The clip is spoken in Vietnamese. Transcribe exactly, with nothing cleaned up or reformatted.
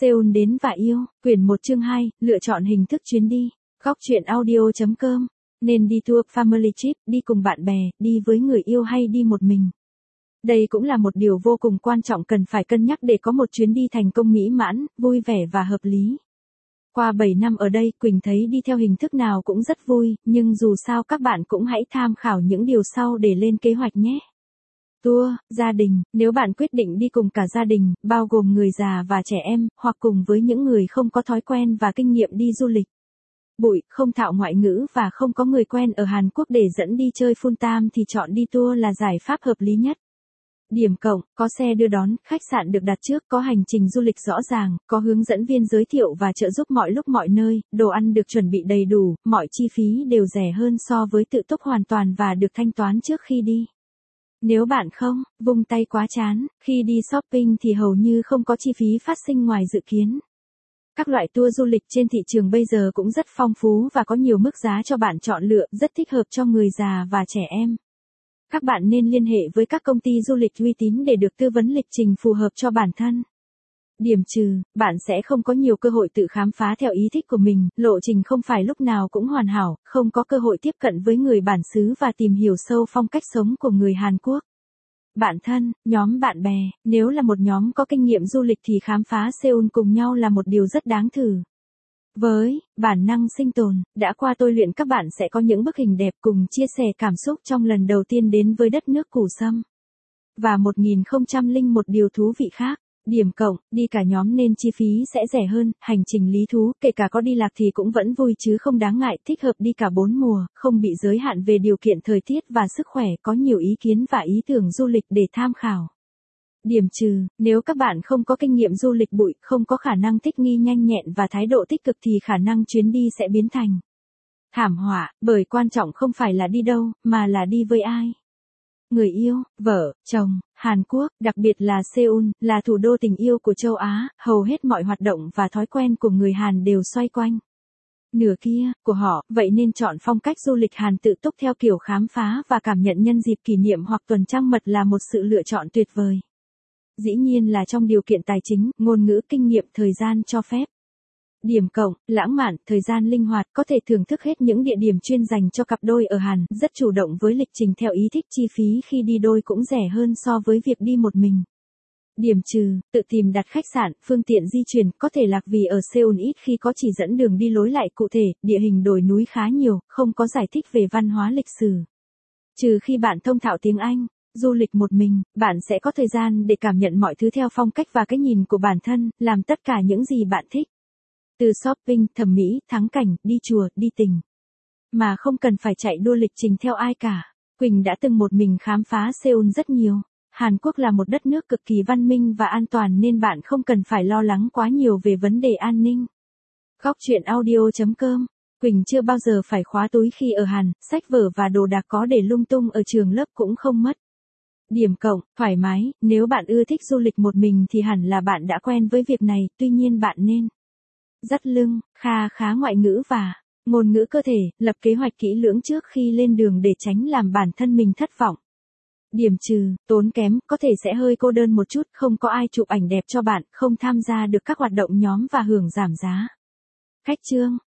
Seoul đến và yêu, quyển một chương hai, lựa chọn hình thức chuyến đi. Góc truyện audio chấm com. Nên đi tour family trip, đi cùng bạn bè, đi với người yêu hay đi một mình. Đây cũng là một điều vô cùng quan trọng cần phải cân nhắc để có một chuyến đi thành công mỹ mãn, vui vẻ và hợp lý. Qua bảy năm ở đây, Quỳnh thấy đi theo hình thức nào cũng rất vui, nhưng dù sao các bạn cũng hãy tham khảo những điều sau để lên kế hoạch nhé. Tour, gia đình, nếu bạn quyết định đi cùng cả gia đình, bao gồm người già và trẻ em, hoặc cùng với những người không có thói quen và kinh nghiệm đi du lịch. Bụi, không thạo ngoại ngữ và không có người quen ở Hàn Quốc để dẫn đi chơi full time thì chọn đi tour là giải pháp hợp lý nhất. Điểm cộng, có xe đưa đón, khách sạn được đặt trước, có hành trình du lịch rõ ràng, có hướng dẫn viên giới thiệu và trợ giúp mọi lúc mọi nơi, đồ ăn được chuẩn bị đầy đủ, mọi chi phí đều rẻ hơn so với tự túc hoàn toàn và được thanh toán trước khi đi. Nếu bạn không, vung tay quá chán, khi đi shopping thì hầu như không có chi phí phát sinh ngoài dự kiến. Các loại tour du lịch trên thị trường bây giờ cũng rất phong phú và có nhiều mức giá cho bạn chọn lựa, rất thích hợp cho người già và trẻ em. Các bạn nên liên hệ với các công ty du lịch uy tín để được tư vấn lịch trình phù hợp cho bản thân. Điểm trừ, bạn sẽ không có nhiều cơ hội tự khám phá theo ý thích của mình, lộ trình không phải lúc nào cũng hoàn hảo, không có cơ hội tiếp cận với người bản xứ và tìm hiểu sâu phong cách sống của người Hàn Quốc. Bạn thân, nhóm bạn bè, nếu là một nhóm có kinh nghiệm du lịch thì khám phá Seoul cùng nhau là một điều rất đáng thử. Với bản năng sinh tồn, đã qua tôi luyện các bạn sẽ có những bức hình đẹp cùng chia sẻ cảm xúc trong lần đầu tiên đến với đất nước củ sâm. Và một nghìn không trăm lẻ một điều thú vị khác. Điểm cộng, đi cả nhóm nên chi phí sẽ rẻ hơn, hành trình lý thú, kể cả có đi lạc thì cũng vẫn vui chứ không đáng ngại, thích hợp đi cả bốn mùa, không bị giới hạn về điều kiện thời tiết và sức khỏe, có nhiều ý kiến và ý tưởng du lịch để tham khảo. Điểm trừ, nếu các bạn không có kinh nghiệm du lịch bụi, không có khả năng thích nghi nhanh nhẹn và thái độ tích cực thì khả năng chuyến đi sẽ biến thành thảm họa, bởi quan trọng không phải là đi đâu, mà là đi với ai. Người yêu, vợ, chồng, Hàn Quốc, đặc biệt là Seoul, là thủ đô tình yêu của châu Á, hầu hết mọi hoạt động và thói quen của người Hàn đều xoay quanh nửa kia của họ, vậy nên chọn phong cách du lịch Hàn tự túc theo kiểu khám phá và cảm nhận nhân dịp kỷ niệm hoặc tuần trăng mật là một sự lựa chọn tuyệt vời. Dĩ nhiên là trong điều kiện tài chính, ngôn ngữ, kinh nghiệm, thời gian cho phép. Điểm cộng, lãng mạn, thời gian linh hoạt, có thể thưởng thức hết những địa điểm chuyên dành cho cặp đôi ở Hàn, rất chủ động với lịch trình theo ý thích, chi phí khi đi đôi cũng rẻ hơn so với việc đi một mình. Điểm trừ, tự tìm đặt khách sạn, phương tiện di chuyển, có thể lạc vì ở Seoul ít khi có chỉ dẫn đường đi lối lại cụ thể, địa hình đồi núi khá nhiều, không có giải thích về văn hóa lịch sử. Trừ khi bạn thông thạo tiếng Anh. Du lịch một mình, bạn sẽ có thời gian để cảm nhận mọi thứ theo phong cách và cái nhìn của bản thân, làm tất cả những gì bạn thích. Từ shopping, thẩm mỹ, thắng cảnh, đi chùa, đi tình. Mà không cần phải chạy đua lịch trình theo ai cả. Quỳnh đã từng một mình khám phá Seoul rất nhiều. Hàn Quốc là một đất nước cực kỳ văn minh và an toàn nên bạn không cần phải lo lắng quá nhiều về vấn đề an ninh. Góc truyện audio chấm com. Quỳnh chưa bao giờ phải khóa túi khi ở Hàn, sách vở và đồ đạc có để lung tung ở trường lớp cũng không mất. Điểm cộng, thoải mái, nếu bạn ưa thích du lịch một mình thì hẳn là bạn đã quen với việc này, tuy nhiên bạn nên dắt lưng, kha khá ngoại ngữ và ngôn ngữ cơ thể, lập kế hoạch kỹ lưỡng trước khi lên đường để tránh làm bản thân mình thất vọng. Điểm trừ, tốn kém, có thể sẽ hơi cô đơn một chút, không có ai chụp ảnh đẹp cho bạn, không tham gia được các hoạt động nhóm và hưởng giảm giá. Khách trương,